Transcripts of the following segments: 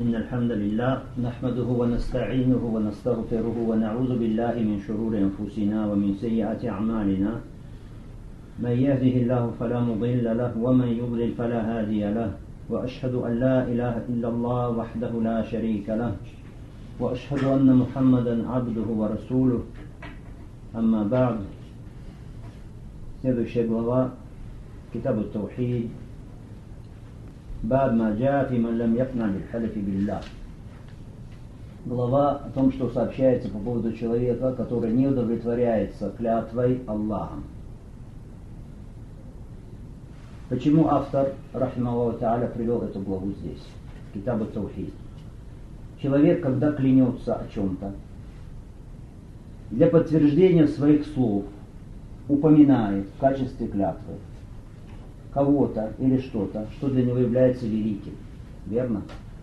إن الحمد لله نحمده ونستعينه ونستغفره ونعوذ بالله من شرور أنفسنا ومن سيئات أعمالنا من يهده الله فلا مضل له ومن يضلل فلا هادي له وأشهد أن لا إله إلا الله وحده لا شريك له وأشهد أن محمدا عبده ورسوله أما بعد. Следующая глава كتاب التوحيد باب ما جاء في من لم يقنع بالحلف بالله. Глава о том, что сообщается по поводу человека, который не удовлетворяется клятвой Аллахом. Почему автор, рахимахуллаху та'аля, привел эту главу здесь, Китаб ат-Таухид? Человек, когда клянется о чем-то, для подтверждения своих слов упоминает в качестве клятвы кого-то или что-то, что для него является великим. Верно?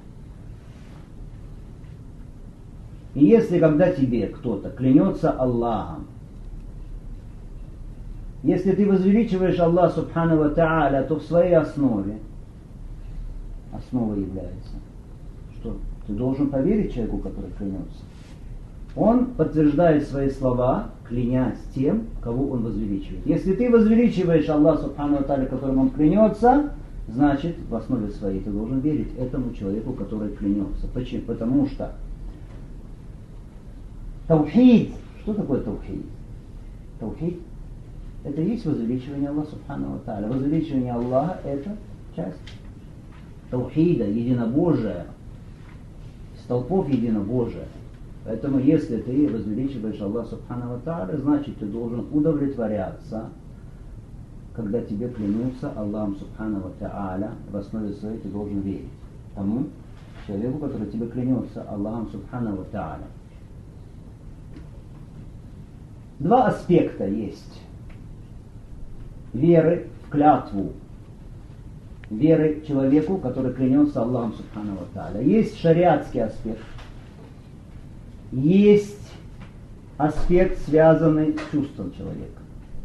И если когда тебе кто-то клянется Аллахом, если ты возвеличиваешь Аллах Субхану ва Та'аля, то в своей основе, основой является, что ты должен поверить человеку, который клянется. Он подтверждает свои слова, клянясь тем, кого он возвеличивает. Если ты возвеличиваешь Аллах Субхану ва Та'аля, которым он клянется, значит, в основе своей ты должен верить этому человеку, который клянется. Почему? Потому что таухид, что такое таухид? Таухид — это и есть возвеличивание Аллаха Субхану ва Та'аля. Возвеличивание Аллаха — это часть таухида, единобожия, столпов единобожия. Поэтому, если ты возвеличиваешь Аллаха Субхану ва Та'аля, значит, ты должен удовлетворяться, когда тебе клянутся Аллахом Субхану ва Та'аля, в основе своей ты должен верить тому человеку, который тебе клянется Аллахом Субхану ва Та'аля. Два аспекта есть веры в клятву, веры человеку, который клянется Аллахом Субхану ва Та'аля. Есть шариатский аспект, есть аспект, связанный с чувством человека.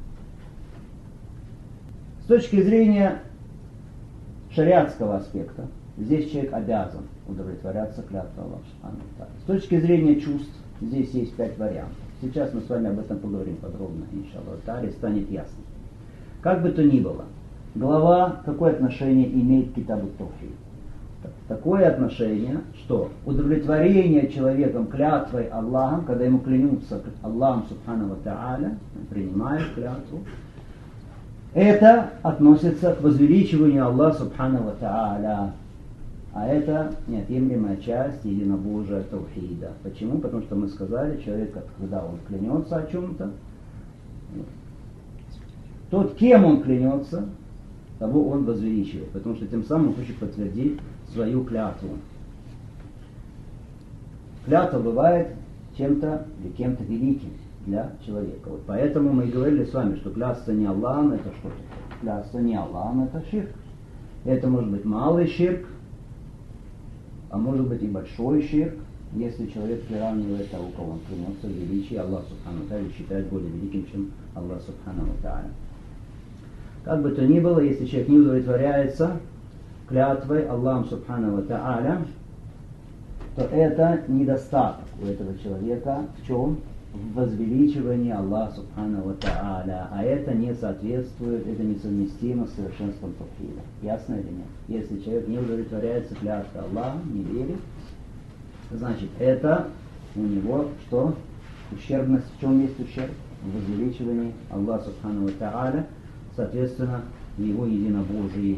С точки зрения шариатского аспекта, здесь человек обязан удовлетворяться клятвой Аллаха Субхану ва Та'аля. С точки зрения чувств, здесь есть 5 вариантов. Сейчас мы с вами об этом поговорим подробно, иншаллах та'аля, станет ясно. Как бы то ни было, глава какое отношение имеет к Китабу ат-Таухид? Такое отношение, что удовлетворение человеком клятвой Аллахом, когда ему клянутся Аллахом Субхану ва Та'аля, он принимает клятву, это относится к возвеличиванию Аллаха Субхану ва Та'аля. А это неотъемлемая часть единобожия таухида. Почему? Потому что мы сказали, человек, когда он клянется о чем-то, тот, кем он клянется, того он возвеличивает. Потому что тем самым он хочет подтвердить свою клятву. Клятва бывает чем-то или кем-то великим для человека. Вот поэтому мы и говорили с вами, что клясться не Аллахом — это что такое? Клясться не Аллахом — это ширк. Это может быть малый ширк, а может быть и большой ширк, если человек приравнивает того, кого он клянется, в величии Аллаха Субхану ва Та'аля, считает более великим, чем Аллах Субхану ва Та'аля. Как бы то ни было, если человек не удовлетворяется клятвой Аллахом Субхану ва Та'аля, то это недостаток у этого человека в чем? В возвеличивании Аллаха Субхану ва Та'аля. А это не соответствует, это несовместимо с совершенством таухида. Ясно или нет? Если человек не удовлетворяется клятвой Аллаха, не верит, значит, это у него что? Ущербность. В чем есть ущерб? В возвеличивании Аллаха Субхану ва Та'аля, соответственно, в его единобожии.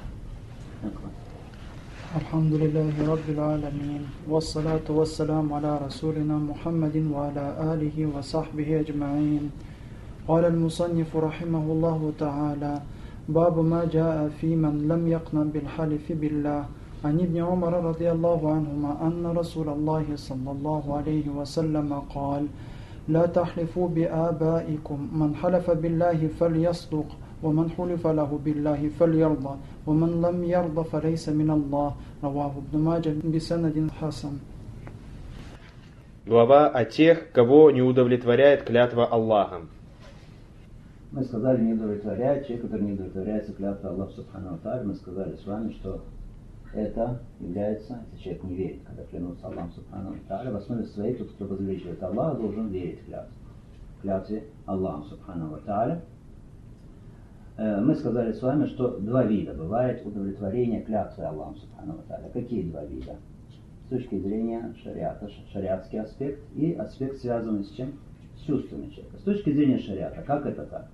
الحمد لله رب العالمين والصلاة والسلام على رسولنا محمد وعلى آله وصحبه أجمعين. قال المصنف رحمه الله تعالى: باب ما جاء في من لم يقنع بالحلف بالله. عن ابن عمر رضي الله عنهما أن رسول الله صلى الله عليه وسلم قال: لا تحلفوا بآبائكم، من حلف بالله فليصدق، ومن حلف له بالله فليرضى، ومن لم يرضى فليس من الله. رواه ابن ماجه بسند حسن. Глава о тех, кого не удовлетворяет клятва Аллахом. Мы сказали, не удовлетворяет человек, который не удовлетворяется клятвой Аллаха Субхану ва Та'аля. Мы сказали с вами, что это является, если человек не верит, когда клянутся Аллахом Субхану ва Тааля, в основе своей тот, кто возвеличивает Аллаха, должен верить клятве Аллаху Субхану ва Тааля. Мы сказали с вами, что два вида бывает удовлетворение клятвы Аллаху Субхану ва Тааля. Какие два вида? С точки зрения шариата, шариатский аспект и аспект, связанный с чем? С чувствами человека. С точки зрения шариата, как это так?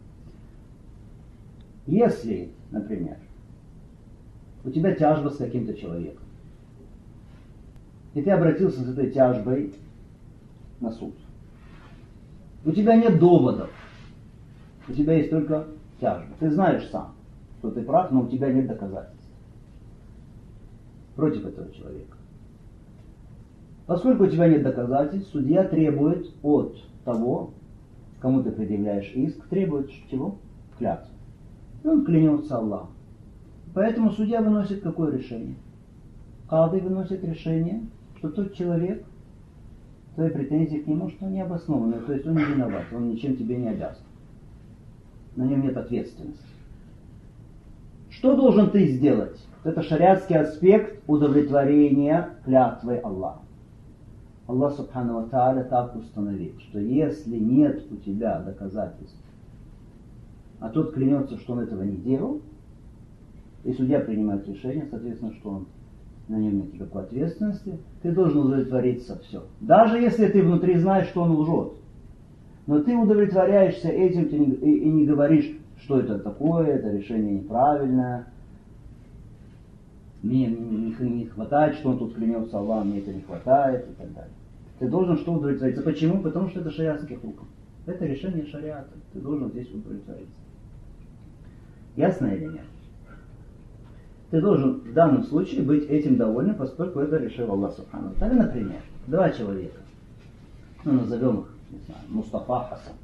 Если, например, у тебя тяжба с каким-то человеком, и ты обратился с этой тяжбой на суд, у тебя нет доводов, у тебя есть только тяжба. Ты знаешь сам, что ты прав, но у тебя нет доказательств против этого человека. Поскольку у тебя нет доказательств, судья требует от того, кому ты предъявляешь иск, требует чего? Клятву. И он клянется Аллахом. Поэтому судья выносит какое решение? Кады выносит решение, что тот человек, твои претензии к нему, что не обоснованные, то есть он не виноват, он ничем тебе не обязан. На нем нет ответственности. Что должен ты сделать? Это шариатский аспект удовлетворения клятвы Аллаха. Аллах Субхану ва Тааля так установил, что если нет у тебя доказательств, а тот клянется, что он этого не делал, и судья принимает решение, соответственно, что он на нем нет никакой ответственности, ты должен удовлетвориться все. Даже если ты внутри знаешь, что он лжет. Но ты удовлетворяешься этим и не говоришь, что это такое, это решение неправильное, мне не хватает, что он тут клянется Аллахом, мне это не хватает и так далее. Ты должен что удовлетвориться? Почему? Потому что это шариатский хукм. Это решение шариата. Ты должен здесь удовлетвориться. Ясно или нет? Ты должен в данном случае быть этим доволен, поскольку это решил Аллах Субхану ва Тааля. Например, два человека, назовем их, не знаю, Мустафа, Хасан.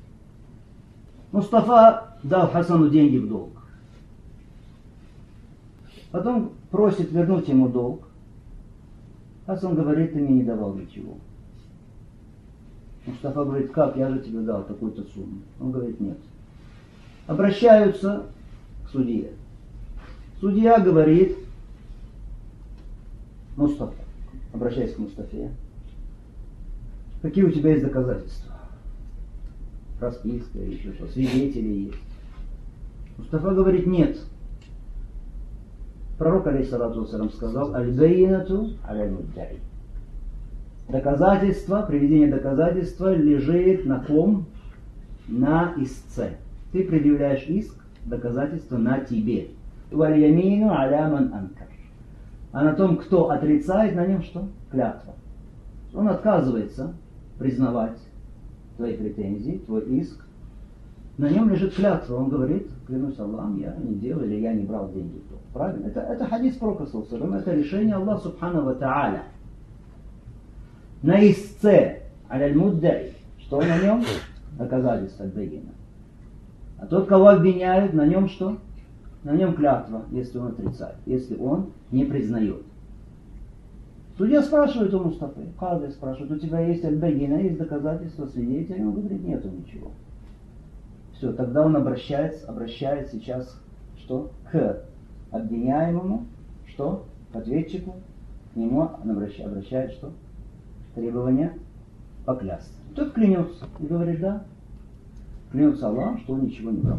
Мустафа дал Хасану деньги в долг. Потом просит вернуть ему долг. Хасан говорит, ты мне не давал ничего. Мустафа говорит, как, я же тебе дал такую-то сумму. Он говорит, нет. Обращаются к судье. Судья говорит, Мустафа, обращаясь к Мустафе, какие у тебя есть доказательства? Расписка или еще что, свидетели есть. Мустафа говорит, нет. Пророк, алейхиссалату вассалям, сказал, аль-байинату аль-муддаи. Доказательство, приведение доказательства лежит на ком? На истце. Ты предъявляешь иск, доказательство на тебе. Валь-ямину аля ман анкар. А на том, кто отрицает, на нем что? Клятва. Он отказывается признавать твои претензии, твой иск. На нем лежит клятва. Он говорит, клянусь Аллахом, я не делал или я не брал деньги. Правильно? Это хадис пророка, это решение Аллаха Субхану ва Тааля. На истце аль-муддаи. Что на нем? Доказательство аль-байина. А тот, кого обвиняют, на нем что? На нем клятва, если он отрицает, если он не признает. Судья спрашивает у Мустафы, Кады спрашивает, у тебя есть аль-байина, есть доказательства, свидетели? Он говорит, нету ничего. Все, тогда он обращает сейчас что? К обвиняемому, что? К ответчику, к нему он обращает что? Требование поклясться. Тот клянется и говорит, да, клянется Аллах, что он ничего не брал.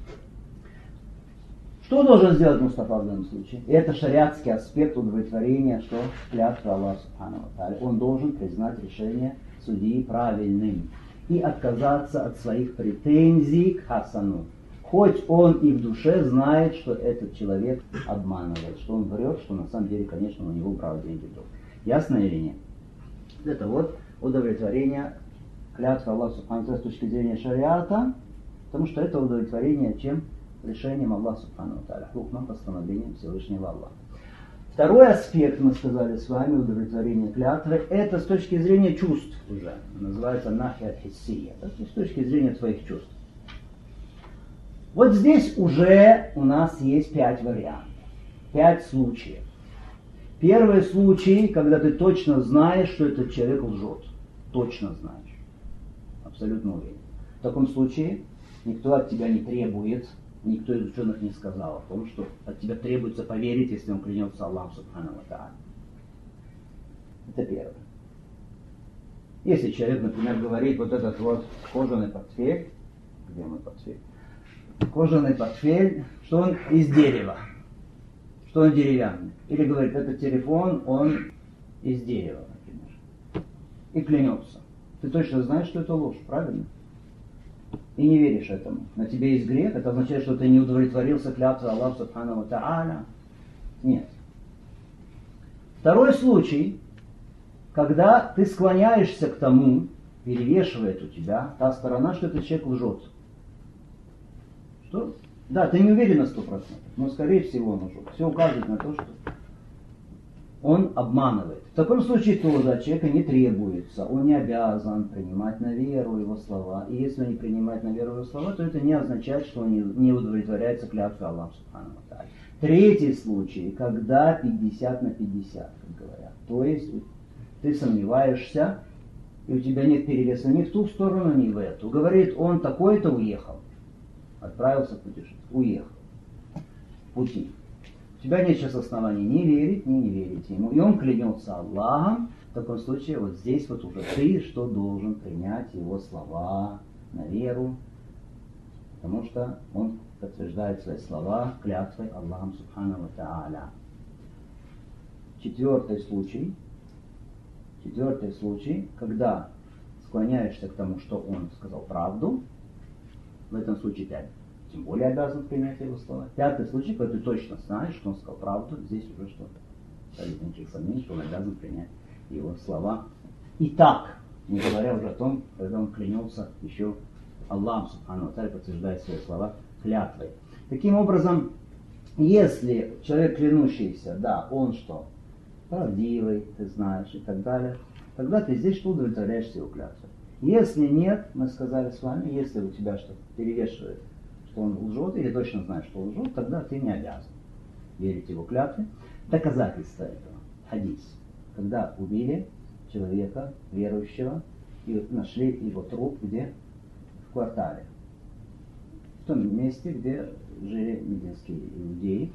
Что должен сделать Мустафа в данном случае? И это шариатский аспект удовлетворения, что клятва Аллаха Субхану ва Тааля. Он должен признать решение судьи правильным и отказаться от своих претензий к Хасану. Хоть он и в душе знает, что этот человек обманывает, что он врет, что на самом деле, конечно, у него брал деньги в долг. Ясно или нет? Это вот удовлетворение клятвы Аллаха Субхану ва Тааля с точки зрения шариата, потому что это удовлетворение чем? Решением Аллаха Субхану ва Тааля, хукмом, постановлением Всевышнего Аллаха. Второй аспект, мы сказали с вами, удовлетворение клятвы, это с точки зрения чувств уже. Называется нахия хиссия, то есть с точки зрения твоих чувств. Вот здесь уже у нас есть 5 вариантов, 5 случаев. Первый случай, когда ты точно знаешь, что этот человек лжет. Точно знаешь. Абсолютно уверен. В таком случае никто от тебя не требует никто из ученых не сказал о том, что от тебя требуется поверить, если он клянется Аллахом Субхану ва Тааля. Это первое. Если человек, например, говорит, вот этот вот кожаный портфель, где мой портфель? Кожаный портфель, что он из дерева, что он деревянный. Или говорит, этот телефон, он из дерева, например. И клянется. Ты точно знаешь, что это ложь, правильно? И не веришь этому. На тебе есть грех, это означает, что ты не удовлетворился клятвой Аллаха Субхану ва Тааля. Нет. Второй случай, когда ты склоняешься к тому, перевешивает у тебя та сторона, что этот человек лжет. Что? Да, ты не уверен на 100%, но скорее всего он лжет. Все указывает на то, что он обманывает. В таком случае тоже от человека не требуется, он не обязан принимать на веру его слова. И если он не принимает на веру его слова, то это не означает, что он не удовлетворяется клятвой Аллаха Субхану ва Тааля. Третий случай, когда 50 на 50, как говорят. То есть ты сомневаешься, и у тебя нет перевеса ни в ту сторону, ни в эту. Говорит, он такой-то уехал. Отправился в путешествие. Уехал. В пути. У тебя нет сейчас оснований ни верить, ни не верить ему. И он клянется Аллахом. В таком случае вот здесь вот уже ты что должен принять его слова на веру. Потому что он подтверждает свои слова клятвой Аллахом Субхану ва Тааля. Четвертый случай, когда склоняешься к тому, что он сказал правду, в этом случае ты тем более обязан принять его слова. Пятый случай, когда ты точно знаешь, что он сказал правду, здесь уже что-то. Никаких сомнений, что он обязан принять его слова. И так, не говоря уже о том, когда он клянется еще Аллахом Субхану ва Тааля, подтверждает свои слова клятвой. Таким образом, если человек клянущийся, да, он что? Правдивый, ты знаешь, и так далее, тогда ты здесь что удовлетворяешься его клятвой. Если нет, мы сказали с вами, если у тебя что-то перевешивает, что он лжет, или точно знаешь, что он лжет, тогда ты не обязан верить его клятве. Доказательство этого. Хадис. Когда убили человека, верующего, и нашли его труп где? В квартале. В том месте, где жили мединские иудеи.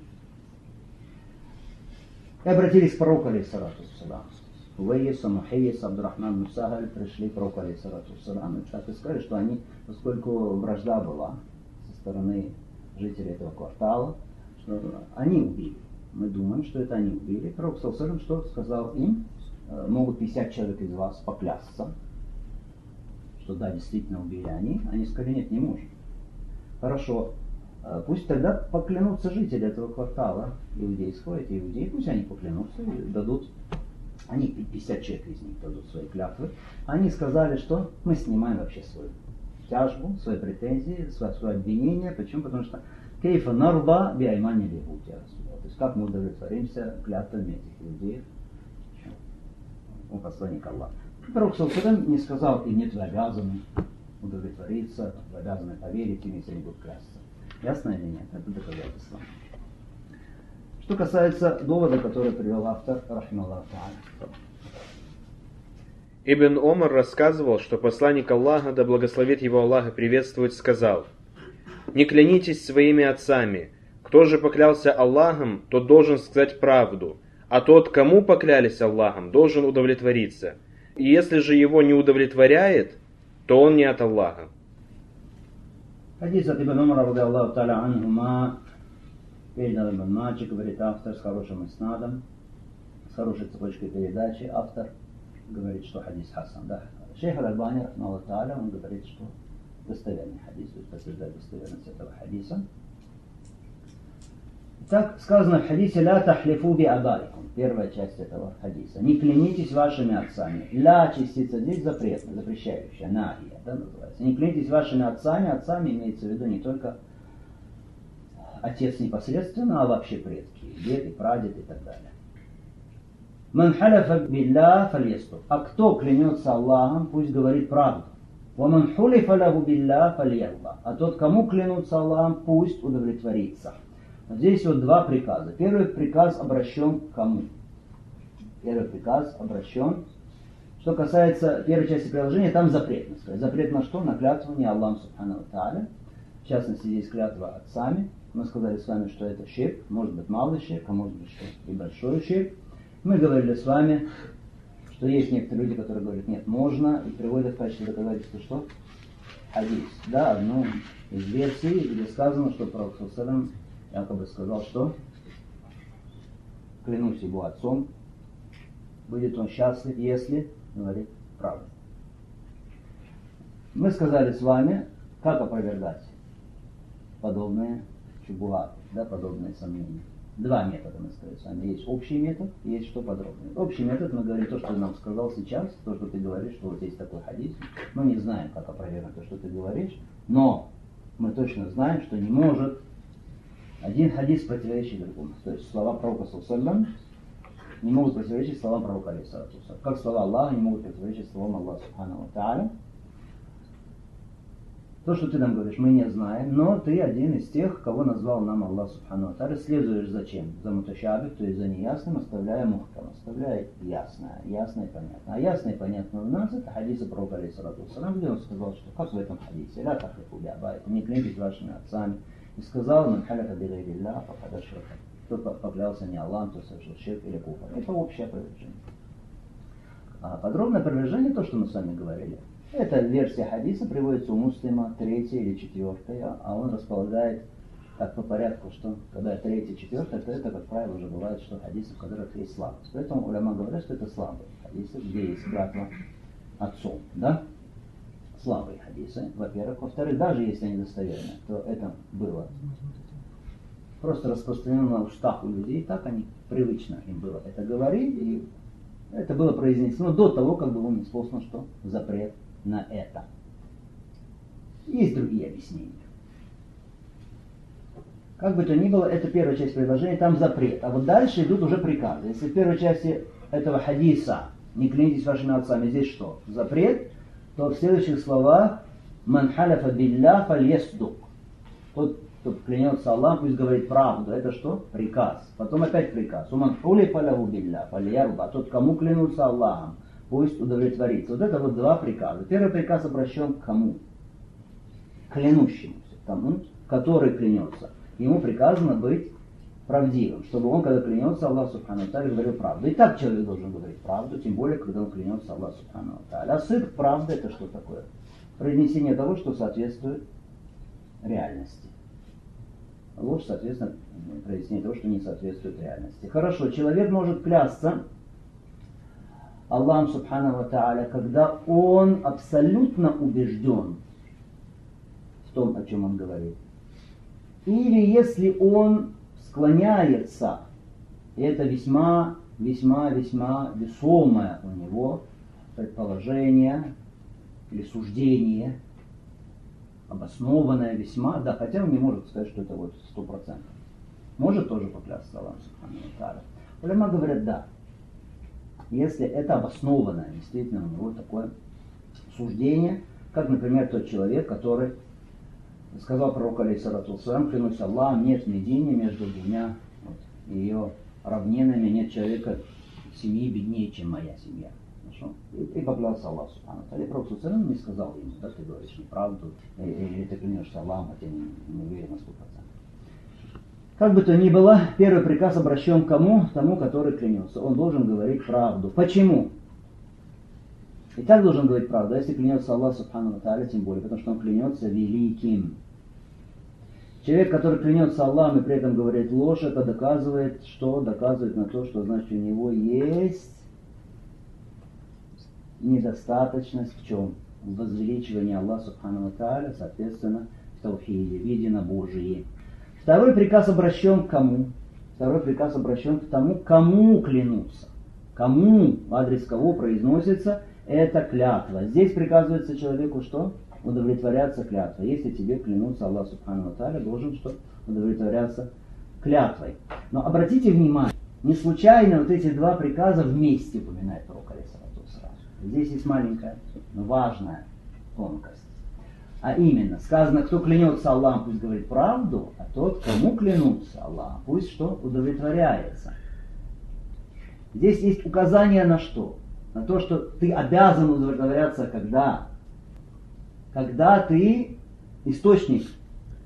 И обратились к пророку, алейхиссалату вассалам. Увейс, Мухейс, Абдурахман, Мусахаль пришли к пророку, алейхиссалату вассалам, и так и сказали, что они, поскольку вражда была со стороны жителей этого квартала, что они убили. Мы думаем, что это они убили. Пророк, саллаллаху, что сказал им? Могут 50 человек из вас поклясться, что да, действительно убили они. Они сказали, нет, не можем. Хорошо. Пусть тогда поклянутся жители этого квартала иудейского, эти иудеи, пусть они поклянутся и дадут, они 50 человек из них дадут свои клятвы. Они сказали, что мы снимаем вообще свою тяжбу, свои претензии, свое обвинение. Почему? Потому что кейфа нарба биаймани лигутя. То есть как мы удовлетворимся клятвами этих иудеев? Он посланник Аллаха. Пророк саллаллаху не сказал, и нет, вы обязаны удовлетвориться, вы обязаны поверить им, если они будут клясться. Ясно или нет? Это доказательство. Что касается довода, который привел автор, рахималлаху та'аля. Ибн Омар рассказывал, что посланник Аллаха, да благословит его Аллах и приветствует, сказал: «Не клянитесь своими отцами. Кто же поклялся Аллахом, тот должен сказать правду, а тот, кому поклялись Аллахом, должен удовлетвориться. И если же его не удовлетворяет, то он не от Аллаха». Хадис от Ибн Умара, ради Аллаху та'аля анхума, передан Ибн Маджи, говорит автор, с хорошим иснадом, с хорошей цепочкой передачи. Автор говорит, что хадис хасан. Да? Шейх Аль-Альбани, рахмаллаху та'аля, он говорит, что достоверный хадис, то есть подтверждает достоверность этого хадиса. Так сказано в хадисе «Ля тахлифу би абайкум». Первая часть этого хадиса. Не клянитесь вашими отцами. «Ля» частица здесь запретная, запрещающая. «Нахия», да, называется. Не клянитесь вашими отцами. Отцами имеется в виду не только отец непосредственно, а вообще предки. Дед и прадед и так далее. «Ман халяфа билля фальястур». А кто клянется Аллахом, пусть говорит правду. «Ваман хулифа лаху билля фальяллах». А тот, кому клянутся Аллахом, пусть удовлетворится. Здесь вот два приказа. Первый приказ обращен к кому? Первый приказ обращен. Что касается первой части приложения, там запрет. Запрет на что? На клятву не Аллаху субхану ва тааля. В частности, здесь клятва отцами. Мы сказали с вами, что это ширк, может быть малый ширк, а может быть что и большой ширк. Мы говорили с вами, что есть некоторые люди, которые говорят, нет, можно, и приводят в качестве доказательства что? Хадис. Да, одну из версий, где сказано, что пророк ﷺ якобы сказал, что клянусь его отцом, будет он счастлив, если говорит правду. Мы сказали с вами, как опровергать подобные шубуаты, да, подобные сомнения. Два метода мы сказали с вами. Есть общий метод, есть что подробное. Общий метод, мы говорим то, что ты нам сказал сейчас, то, что ты говоришь, что вот есть такой хадис. Мы не знаем, как опровергнуть то, что ты говоришь, но мы точно знаем, что не может один хадис противоречить другому. То есть слова пророка ﷺ не могут противоречить словам пророка алейхиссалату вассалям. Как слова Аллаха не могут противоречить словам Аллаха субханаху ва тааля. То, что ты нам говоришь, мы не знаем, но ты один из тех, кого назвал нам Аллах субханаху ва тааля. Следуешь зачем? За муташабих, то есть за неясным, оставляя мухкам, оставляя ясное и понятное. А ясное и понятное у нас это хадисы пророка алейхиссалату вассалям, где он сказал, что как в этом хадисе, ля тахлифу би абаикум, не клянитесь вашими отцами. И сказал, ман халяфа би гайри Аллах, факад ашрака. Кто поклялся не Аллахом, то совершил ширк или куфр. Это общее опровержение. А подробное опровержение, то, что мы с вами говорили, это версия хадиса, приводится у Муслима, 3 или 4, а он располагает так по порядку, что когда 3, 4, то это, как правило, уже бывает, что хадисы, в которых есть слабость. Поэтому уляма говорят, что это слабые хадисы, где есть клятва отцом, да? Слабые хадисы, во-первых. Во-вторых, даже если они достоверны, то это было просто распространено на устах у людей, так они привычно им было это говорить, и это было произнесено до того, как был неспослан что? Запрет на это. Есть другие объяснения. Как бы то ни было, это первая часть предложения, там запрет. А вот дальше идут уже приказы. Если в первой части этого хадиса не клянитесь вашими отцами, здесь что? Запрет, то в следующих словах «Ман халяфа билля фальясдук». Тот, кто клянется Аллахом, пусть говорит правду. Это что? Приказ. Потом опять приказ. «Уман хулифа лаху билля фальярба». Тот, кому клянутся Аллахом, пусть удовлетворится. Вот это вот два приказа. Первый приказ обращен к кому? Клянущемуся. Тому, который клянется. Ему приказано быть правдивым, чтобы он, когда клянется Аллах субхану ва тааля, говорил правду. И так человек должен говорить правду, тем более, когда он клянется Аллах субхану ва тааля. А сыдк, правда, это что такое? Произнесение того, что соответствует реальности. Ложь, соответственно, произнесение того, что не соответствует реальности. Хорошо, человек может клясться Аллахом субхану ва тааля, когда он абсолютно убежден в том, о чем он говорит. Или если он склоняется, и это весьма весомое у него предположение или суждение, обоснованное весьма, да, хотя он не может сказать, что это вот 100%. Может тоже поклясться Аллахом субхану ва тааля. Уляма говорят, да. Если это обоснованное, действительно у него такое суждение, как, например, тот человек, который сказал пророку алейхиссалату вассалям, клянусь Аллахом, нет медини между двумя ее равнинами, нет человека семьи беднее, чем моя семья. Хорошо? И поклялся Аллах субхану ва тааля. Пророк ﷺ не сказал ему, да, ты говоришь неправду, или ты клянешься Аллахом, хотя не уверен на 100%. Как бы то ни было, первый приказ обращен к кому? Тому, который клянется. Он должен говорить правду. Почему? И так должен говорить правду, если клянется Аллах субхану ва тааля, тем более, потому что он клянется великим. Человек, который клянется Аллахом и при этом говорит ложь, это доказывает, что? Доказывает на то, что значит у него есть недостаточность в чем? В возвеличивании Аллаха субхану ва тааля, соответственно, в таухиде, в единобожии. Второй приказ обращен к кому? Второй приказ обращен к тому, кому клянутся. Кому, в адрес кого произносится эта клятва. Здесь приказывается человеку что? Удовлетворяться клятвой. Если тебе клянутся Аллах субхану ва тааля, должен что? Удовлетворяться клятвой. Но обратите внимание, не случайно вот эти два приказа вместе упоминает пророк алейхиссалату вассалям. Здесь есть маленькая, но важная тонкость. А именно, сказано, кто клянется Аллахом, пусть говорит правду, а тот, кому клянутся Аллахом, пусть что? Удовлетворяется. Здесь есть указание на что? На то, что ты обязан удовлетворяться когда? Когда ты источник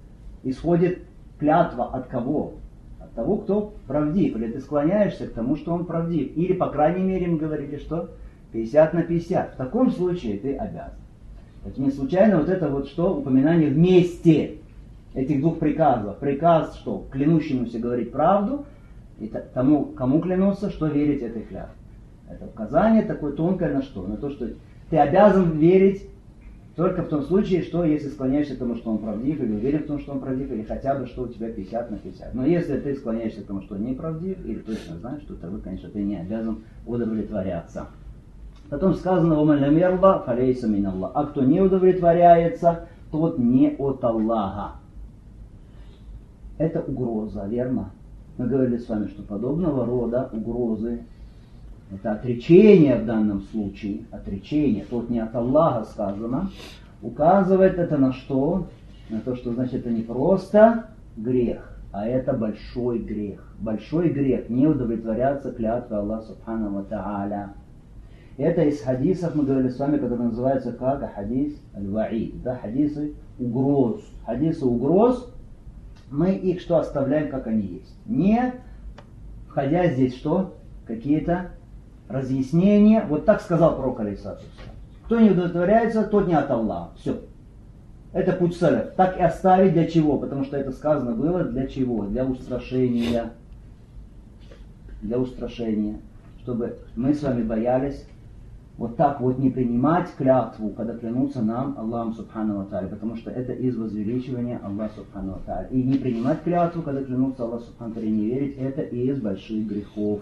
исходит клятва от кого? От того, кто правдив. Или ты склоняешься к тому, что он правдив. Или, по крайней мере, мы говорили, что 50 на 50. В таком случае ты обязан. Это не случайно вот это вот что? Упоминание вместе этих двух приказов. Приказ, что клянущемуся говорить правду, и тому, кому клянуться, что верить этой клятве. Это указание такое тонкое на что? На то, что ты обязан верить только в том случае, что если склоняешься к тому, что он правдив, или уверен в том, что он правдив, или хотя бы, что у тебя 50 на 50. Но если ты склоняешься к тому, что он не правдив, или точно знаешь, что тогда, конечно, ты не обязан удовлетворяться. Потом сказано: «Ваман лам ярда, фалейса мин Аллах». А кто не удовлетворяется, тот не от Аллаха. Это угроза, верно? Мы говорили с вами, что подобного рода угрозы, это отречение в данном случае, отречение, тот не от Аллаха сказано, указывает это на что? На то, что значит это не просто грех, а это большой грех. Большой грех не удовлетворяться клятвой Аллаха Субхану ва Тааля. Это из хадисов, мы говорили с вами, которые называются как хадис аль-ваид, да, хадисы угроз. Хадисы угроз, мы их что оставляем, как они есть. Не входя здесь что? Какие-то разъяснения. Вот так сказал пророк алейхиссалату вассалам. Кто не удовлетворяется, тот не от Аллаха. Все. Это путь саляф. Так и оставить для чего? Потому что это сказано было для чего? Для устрашения. Для устрашения. Чтобы мы с вами боялись вот так вот не принимать клятву, когда клянутся нам Аллахом Субхану ва Тааля, потому что это из возвеличивания Аллаха Субхану ва Тааля. И не принимать клятву, когда клянутся Аллаху Субхану ва Тааля, не верить, это из больших грехов.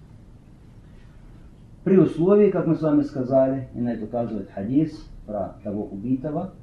При условии, как мы с вами сказали, и на это указывает хадис про того убитого,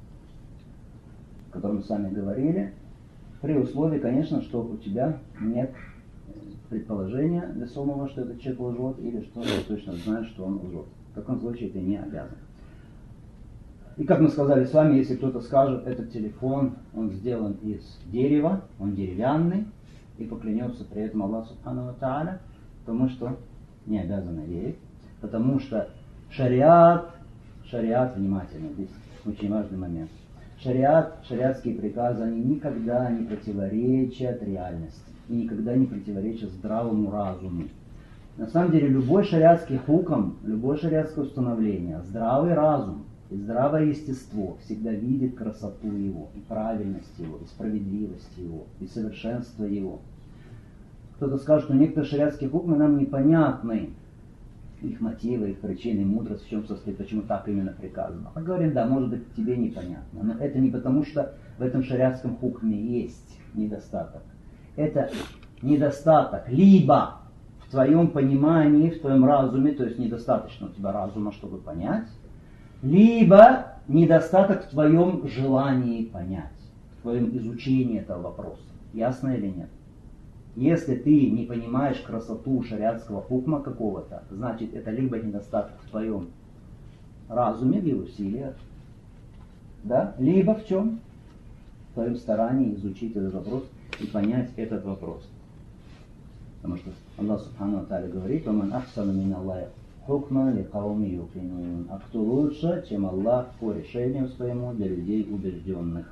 о котором мы с вами говорили, при условии, конечно, что у тебя нет предположения весомого, что этот человек лжет, или что ты точно знаешь, что он лжет. В таком случае ты не обязан. И как мы сказали с вами, если кто-то скажет, этот телефон, он сделан из дерева, он деревянный, и поклянется при этом Аллах Субхану ва Тааля, потому что не обязаны верить, потому что шариат, внимательно, здесь очень важный момент, шариатские приказы, они никогда не противоречат реальности, и никогда не противоречат здравому разуму. На самом деле любой шариатский хукм, любое шариатское установление, здравый разум и здравое естество всегда видит красоту его, и правильность его, и справедливость его, и совершенство его. Кто-то скажет, что некоторые шариатские хукмы нам непонятны, их мотивы, их причины, мудрость, в чем состоит, почему так именно приказано. Мы говорим, да, может быть, тебе непонятно, но это не потому, что в этом шариатском хукме есть недостаток. Это недостаток либо в твоем понимании, в твоем разуме, то есть недостаточно у тебя разума, чтобы понять, либо недостаток в твоем желании понять, в твоем изучении этого вопроса. Ясно или нет? Если ты не понимаешь красоту шариатского хукма какого-то, значит это либо недостаток в твоем разуме, в его усилиях, да? Либо в чем? В твоем старании изучить этот вопрос и понять этот вопрос. Потому что Аллах Субхану ва Тааля говорит: «Ваман ахсану мин Аллахи хукма ли кауми юкинун». А кто лучше, чем Аллах по решению своему для людей убежденных.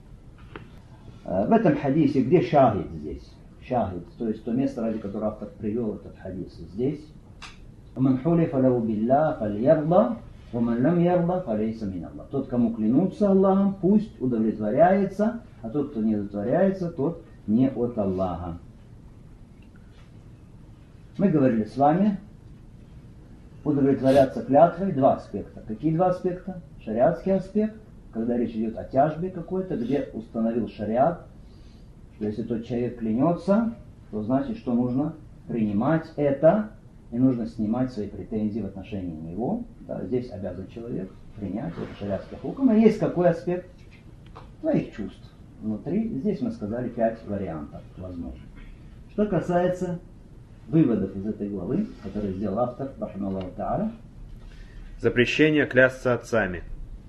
В этом хадисе, где шахид здесь? Шахид, то есть то место, ради которого автор привел этот хадис. Здесь «Ман хулифа лаху биллах фальярда, ваман лам ярда фалейса мин Аллах». Тот, кому клянутся Аллахом, пусть удовлетворяется, а тот, кто не удовлетворяется, тот не от Аллаха. Мы говорили с вами, удовлетворяться клятвой два аспекта. Какие два аспекта? Шариатский аспект, когда речь идет о тяжбе какой-то, где установил шариат, что если тот человек клянется, то значит, что нужно принимать это, и нужно снимать свои претензии в отношении него. Да, здесь обязан человек принять это шариатский хукм. А есть какой аспект? Твоих чувств внутри. Здесь мы сказали 5 вариантов возможных. Что касается выводов из этой главы, которые сделал автор, рахимахуллаху тааля. Запрещение клясться отцами.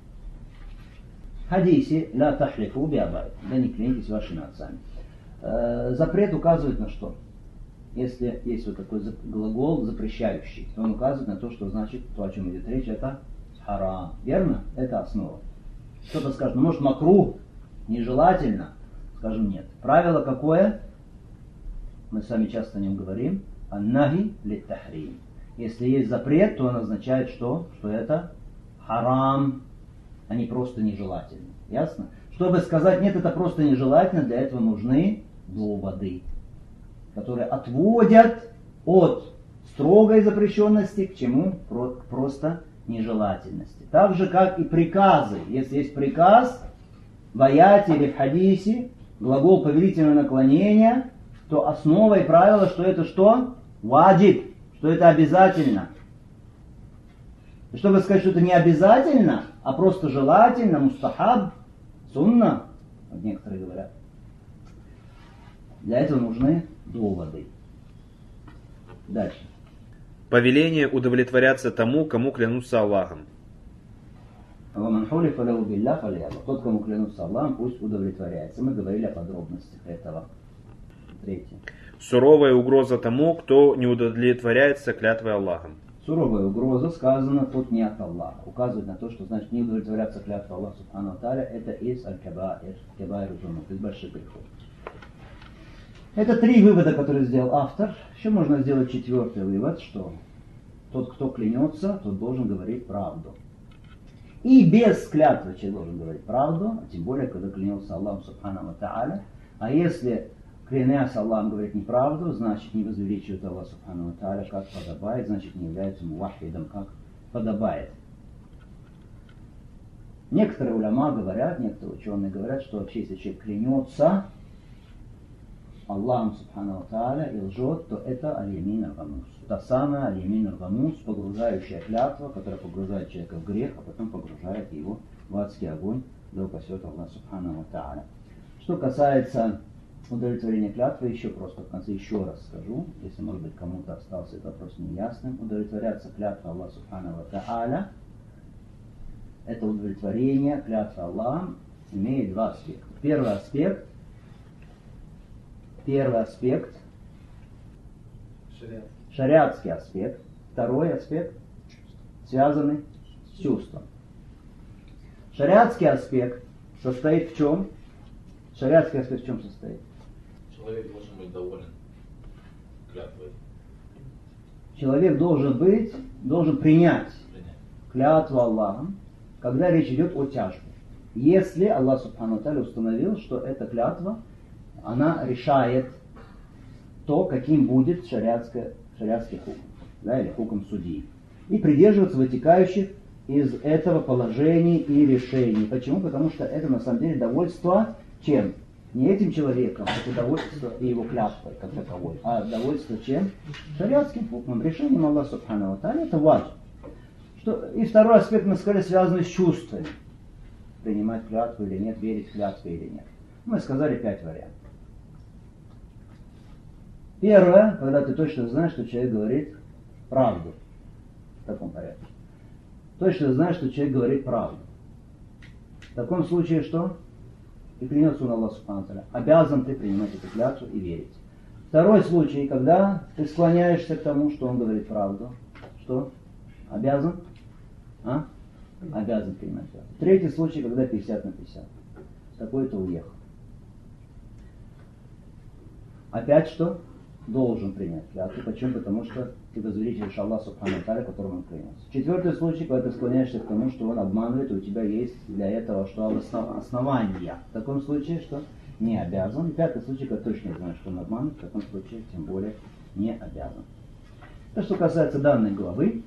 Хадиси ля тахлифу би абай. Да не клянитесь вашими отцами. Запрет указывает на что? Если есть вот такой глагол запрещающий, то он указывает на то, что значит то, о чем идет речь, это харам. Верно? Это основа. Кто-то скажет, ну может макрух, нежелательно. Скажем нет. Правило какое? Мы с вами часто о нем говорим. Ан-нахи лит-тахрим. Если есть запрет, то он означает что? Что это харам, а не просто нежелательно. Ясно? Чтобы сказать нет, это просто нежелательно, для этого нужны доводы, которые отводят от строгой запрещенности к чему? К просто нежелательности. Так же, как и приказы. Если есть приказ в аяте или в хадисе, глагол повелительного наклонения, то основа и правило, что это что? Ваджиб, что это обязательно. И чтобы сказать, что это не обязательно, а просто желательно, мустахаб, сунна, как некоторые говорят, для этого нужны доводы. Дальше. Повеление удовлетворяться тому, кому клянутся Аллахом. Тот, кому клянутся Аллахом, пусть удовлетворяется. Мы говорили о подробностях этого. Третье. Суровая угроза тому, кто не удовлетворяется клятвой Аллахом. Суровая угроза сказана тут не от Аллаха. Указывает на то, что значит не удовлетворяться клятвой Аллаха Субхану ва Тааля, это из аль-кабаир, из больших грехов. Это 3 вывода, которые сделал автор. Еще можно сделать 4-й вывод, что тот, кто клянется, тот должен говорить правду. И без клятвы человек должен говорить правду, а тем более, когда клянется Аллахом Субхану ва Тааля. А если клянясь Аллахом говорит неправду, значит не возвеличивает Аллах Субхану ва Тааля как подобает, значит не является мувахидом как подобает. Некоторые уляма говорят, некоторые ученые говорят, что вообще если человек клянется Аллахом Субхану ва Тааля и лжет, то это аль-ямин аль-гамус. Та самая аль-ямин аль-гамус, погружающая клятва, которая погружает человека в грех, а потом погружает его в адский огонь, да упасет Аллах Субхану ва Тааля. Что касается удовлетворения клятвы, еще просто в конце еще раз скажу, если может быть кому-то остался этот вопрос неясным. Удовлетворяться клятвой Аллаха Субхану ва Тааля, это удовлетворение клятвы Аллаха имеет 2 аспекта. Первый аспект шариатский аспект. Второй аспект связанный с чувством. Шариатский аспект состоит в чем? Шариатский аспект в чем состоит? Человек должен быть доволен клятвой. Человек должен принять клятву Аллахом, когда речь идет о тяжбе. Если Аллах Субхану ва Тааля установил, что эта клятва, она решает то, каким будет шариатский хукм, да, или хукм судьи. И придерживаться вытекающих из этого положений и решений. Почему? Потому что это на самом деле довольство чем? Не этим человеком, это довольство и его клятвой как таковой, а довольство чем? Шариатским хукмом, решением Аллаха Субхану ва Тааля, это важно. И второй аспект, мы сказали, связанный с чувствами. Принимать клятву или нет, верить в клятву или нет. Мы сказали 5 вариантов. Первое, когда ты точно знаешь, что человек говорит правду. В таком порядке. Точно знаешь, что человек говорит правду. В таком случае что? И клянется он Аллах Субхану ва Тааля. Обязан ты принимать эту клятву и верить. Второй случай, когда ты склоняешься к тому, что он говорит правду. Что? Обязан? Обязан принимать клятву. Третий случай, когда 50 на 50. Такой-то уехал. Опять что? Должен принять клятву. Почему? Потому что ты возвеличиваешь Аллах Субхану ва Тааля, которому он клянется. Четвертый случай, когда ты склоняешься к тому, что он обманывает, и у тебя есть для этого что основания. В таком случае что? Не обязан. И пятый случай, когда точно знаешь, что он обманывает, в таком случае тем более не обязан. То, что касается данной главы.